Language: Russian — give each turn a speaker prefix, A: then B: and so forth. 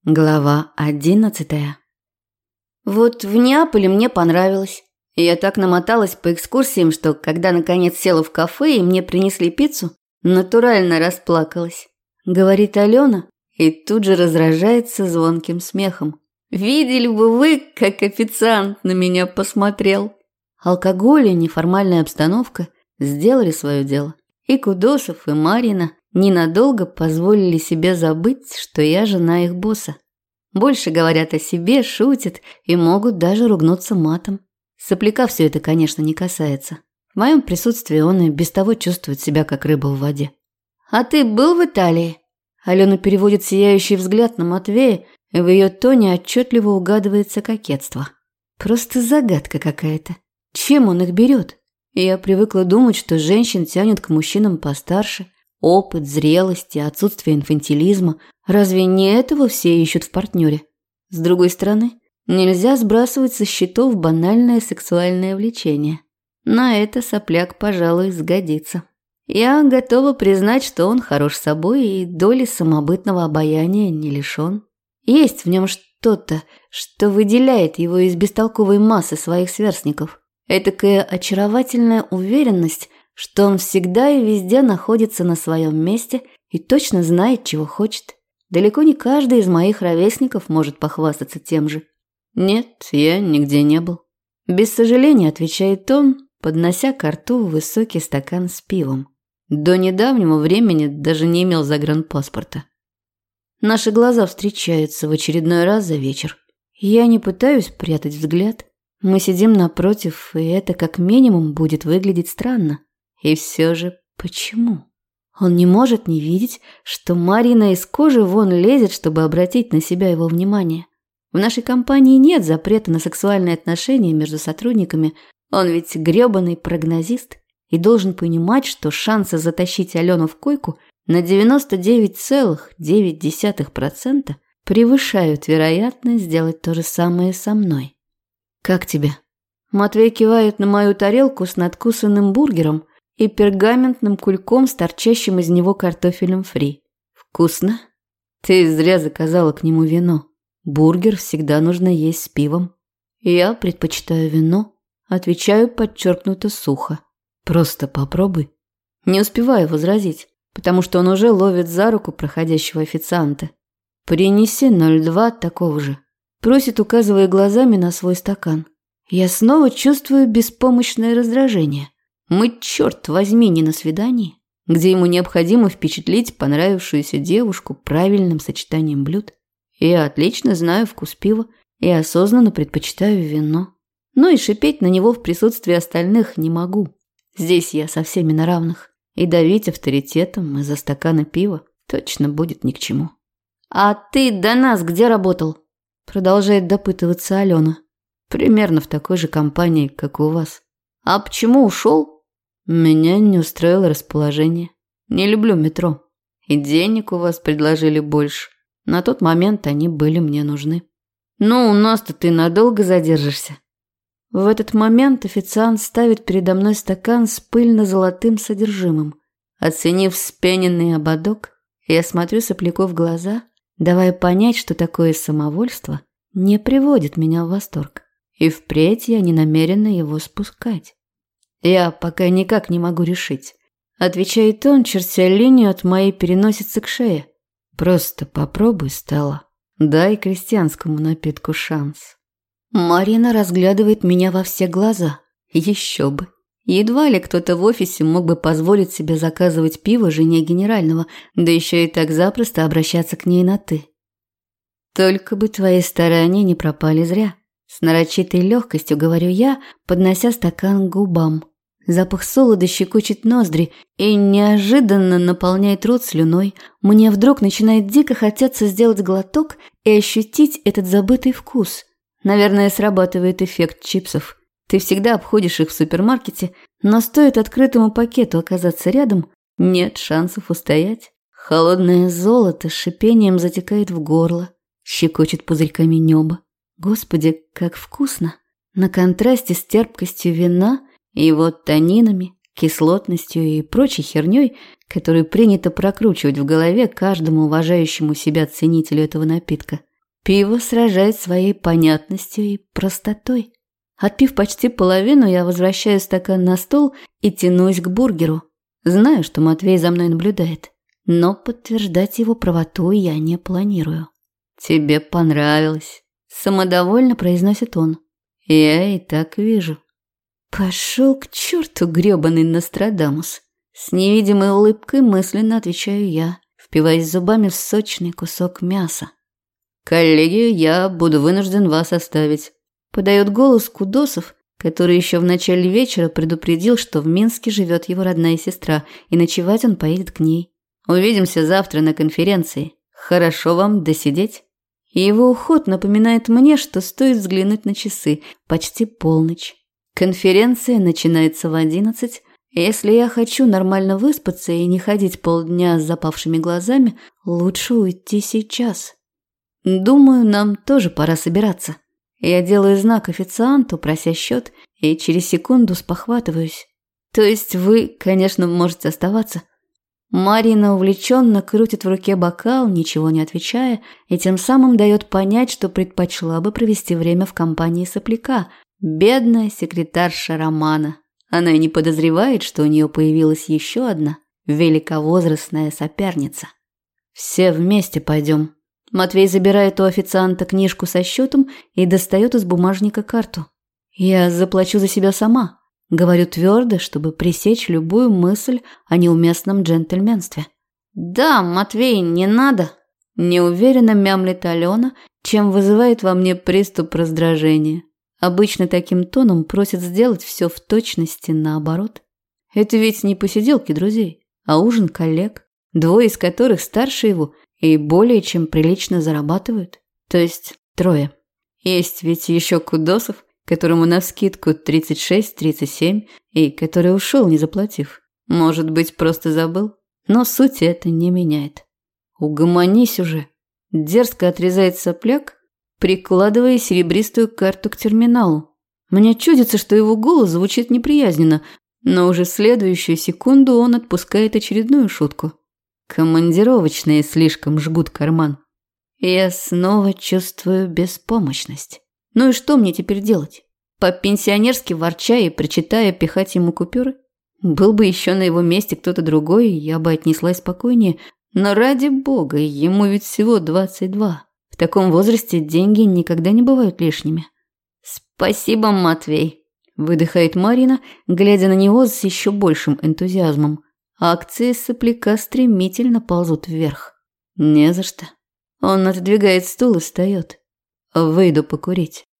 A: Глава 11. Вот в Неаполе мне понравилось. Я так намоталась по экскурсиям, что когда наконец села в кафе и мне принесли пиццу, натурально расплакалась. Говорит Алена и тут же разражается звонким смехом. Видели бы вы, как официант на меня посмотрел. Алкоголь и неформальная обстановка сделали свое дело. И Кудосов, и Марина ненадолго позволили себе забыть, что я жена их босса. Больше говорят о себе, шутят и могут даже ругнуться матом. Сопляка все это, конечно, не касается. В моем присутствии он и без того чувствует себя, как рыба в воде. «А ты был в Италии?» Алена переводит сияющий взгляд на Матвея, и в ее тоне отчетливо угадывается кокетство. Просто загадка какая-то. Чем он их берет? Я привыкла думать, что женщин тянет к мужчинам постарше. Опыт, зрелость и отсутствие инфантилизма. Разве не этого все ищут в партнере? С другой стороны, нельзя сбрасывать со счетов банальное сексуальное влечение. На это сопляк, пожалуй, сгодится. Я готова признать, что он хорош собой и доли самобытного обаяния не лишен. Есть в нем что-то, что выделяет его из бестолковой массы своих сверстников. Этакая очаровательная уверенность, что он всегда и везде находится на своем месте и точно знает, чего хочет. Далеко не каждый из моих ровесников может похвастаться тем же. Нет, я нигде не был. Без сожаления отвечает он, поднося ко рту высокий стакан с пивом. До недавнего времени даже не имел загранпаспорта. Наши глаза встречаются в очередной раз за вечер. Я не пытаюсь прятать взгляд. Мы сидим напротив, и это как минимум будет выглядеть странно. И все же почему? Он не может не видеть, что Марина из кожи вон лезет, чтобы обратить на себя его внимание. В нашей компании нет запрета на сексуальные отношения между сотрудниками. Он ведь грёбаный прогнозист и должен понимать, что шансы затащить Алену в койку на 99,9% превышают вероятность сделать то же самое со мной. «Как тебе?» Матвей кивает на мою тарелку с надкусанным бургером и пергаментным кульком с торчащим из него картофелем фри. «Вкусно? Ты зря заказала к нему вино. Бургер всегда нужно есть с пивом». «Я предпочитаю вино», отвечаю подчеркнуто сухо. «Просто попробуй». Не успеваю возразить, потому что он уже ловит за руку проходящего официанта. «Принеси 0,2 такого же», просит, указывая глазами на свой стакан. Я снова чувствую беспомощное раздражение. Мы, черт возьми, не на свидании, где ему необходимо впечатлить понравившуюся девушку правильным сочетанием блюд. Я отлично знаю вкус пива и осознанно предпочитаю вино. Но и шипеть на него в присутствии остальных не могу. Здесь я со всеми на равных. И давить авторитетом из-за стакана пива точно будет ни к чему. «А ты до нас где работал?» Продолжает допытываться Алена. «Примерно в такой же компании, как у вас». «А почему ушел?» «Меня не устроило расположение. Не люблю метро. И денег у вас предложили больше. На тот момент они были мне нужны». «Ну, у нас-то ты надолго задержишься». В этот момент официант ставит передо мной стакан с пыльно-золотым содержимым. Оценив вспененный ободок, я смотрю сопляку в глаза, давая понять, что такое самовольство не приводит меня в восторг. И впредь я не намерена его спускать. «Я пока никак не могу решить», – отвечает он, чертя линию от моей переносицы к шее. «Просто попробуй, Стелла. Дай крестьянскому напитку шанс». Марина разглядывает меня во все глаза. Еще бы. Едва ли кто-то в офисе мог бы позволить себе заказывать пиво жене генерального, да еще и так запросто обращаться к ней на «ты». «Только бы твои старания не пропали зря», – с нарочитой легкостью говорю я, поднося стакан к губам. Запах солода щекочет ноздри и неожиданно наполняет рот слюной. Мне вдруг начинает дико хотеться сделать глоток и ощутить этот забытый вкус. Наверное, срабатывает эффект чипсов. Ты всегда обходишь их в супермаркете, но стоит открытому пакету оказаться рядом, нет шансов устоять. Холодное золото с шипением затекает в горло, щекочет пузырьками неба. Господи, как вкусно! На контрасте с терпкостью вина и его танинами, кислотностью и прочей херней, которую принято прокручивать в голове каждому уважающему себя ценителю этого напитка. Пиво сражает своей понятностью и простотой. Отпив почти половину, я возвращаю стакан на стол и тянусь к бургеру. Знаю, что Матвей за мной наблюдает, но подтверждать его правоту я не планирую. «Тебе понравилось», – самодовольно произносит он. «Я и так вижу». «Пошел к черту, гребаный Нострадамус». С невидимой улыбкой мысленно отвечаю я, впиваясь зубами в сочный кусок мяса. «Коллеги, я буду вынужден вас оставить», – подает голос Кудосов, который еще в начале вечера предупредил, что в Минске живет его родная сестра, и ночевать он поедет к ней. «Увидимся завтра на конференции. Хорошо вам досидеть». И его уход напоминает мне, что стоит взглянуть на часы. Почти полночь. Конференция начинается в 11. Если я хочу нормально выспаться и не ходить полдня с запавшими глазами, лучше уйти сейчас. Думаю, нам тоже пора собираться. Я делаю знак официанту, прося счет, и через секунду спохватываюсь. То есть вы, конечно, можете оставаться. Марина увлеченно крутит в руке бокал, ничего не отвечая, и тем самым дает понять, что предпочла бы провести время в компании сопляка. Бедная секретарша Романа. Она и не подозревает, что у нее появилась еще одна великовозрастная соперница. «Все вместе пойдем». Матвей забирает у официанта книжку со счетом и достает из бумажника карту. «Я заплачу за себя сама», – говорю твердо, чтобы пресечь любую мысль о неуместном джентльменстве. «Да, Матвей, не надо», – неуверенно мямлит Алена, чем вызывает во мне приступ раздражения. Обычно таким тоном просят сделать все в точности наоборот. Это ведь не посиделки друзей, а ужин коллег, двое из которых старше его и более чем прилично зарабатывают. То есть 3. Есть ведь еще Кудосов, которому навскидку 36-37 и который ушел, не заплатив. Может быть, просто забыл? Но суть это не меняет. «Угомонись уже!» Дерзко отрезает сопляк, прикладывая серебристую карту к терминалу. Мне чудится, что его голос звучит неприязненно, но уже в следующую секунду он отпускает очередную шутку. Командировочные слишком жгут карман. Я снова чувствую беспомощность. Ну и что мне теперь делать? По-пенсионерски ворча и причитая пихать ему купюры? Был бы еще на его месте кто-то другой, я бы отнеслась спокойнее, но ради бога, ему ведь всего 22. В таком возрасте деньги никогда не бывают лишними. «Спасибо, Матвей», – выдыхает Марина, глядя на него с еще большим энтузиазмом. Акции сопляка стремительно ползут вверх. «Не за что». Он отодвигает стул и встает. «Выйду покурить».